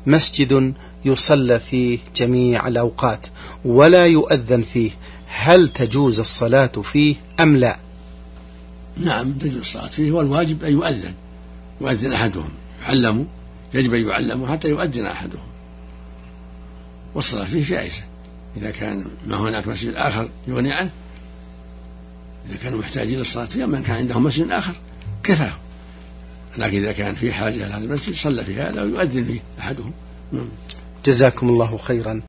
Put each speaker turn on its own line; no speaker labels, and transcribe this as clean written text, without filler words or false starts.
مسجد يصلى فيه جميع الأوقات ولا يؤذن فيه، هل تجوز الصلاة فيه أم لا؟
نعم تجوز الصلاة فيه، والواجب أن يؤذن أحدهم، يعلموا، يجب أن يعلموا حتى يؤذن أحدهم، والصلاة فيه جائزة إذا كان ما هناك مسجد آخر يغني عنه، إذا كانوا محتاجين للصلاة فيه، من كان عندهم مسجد آخر كفاه، لكن إذا كان في حاجة إلى هذا المسجد صلى في هذا ويؤذن فيه أحدهم.
جزاكم الله خيرا.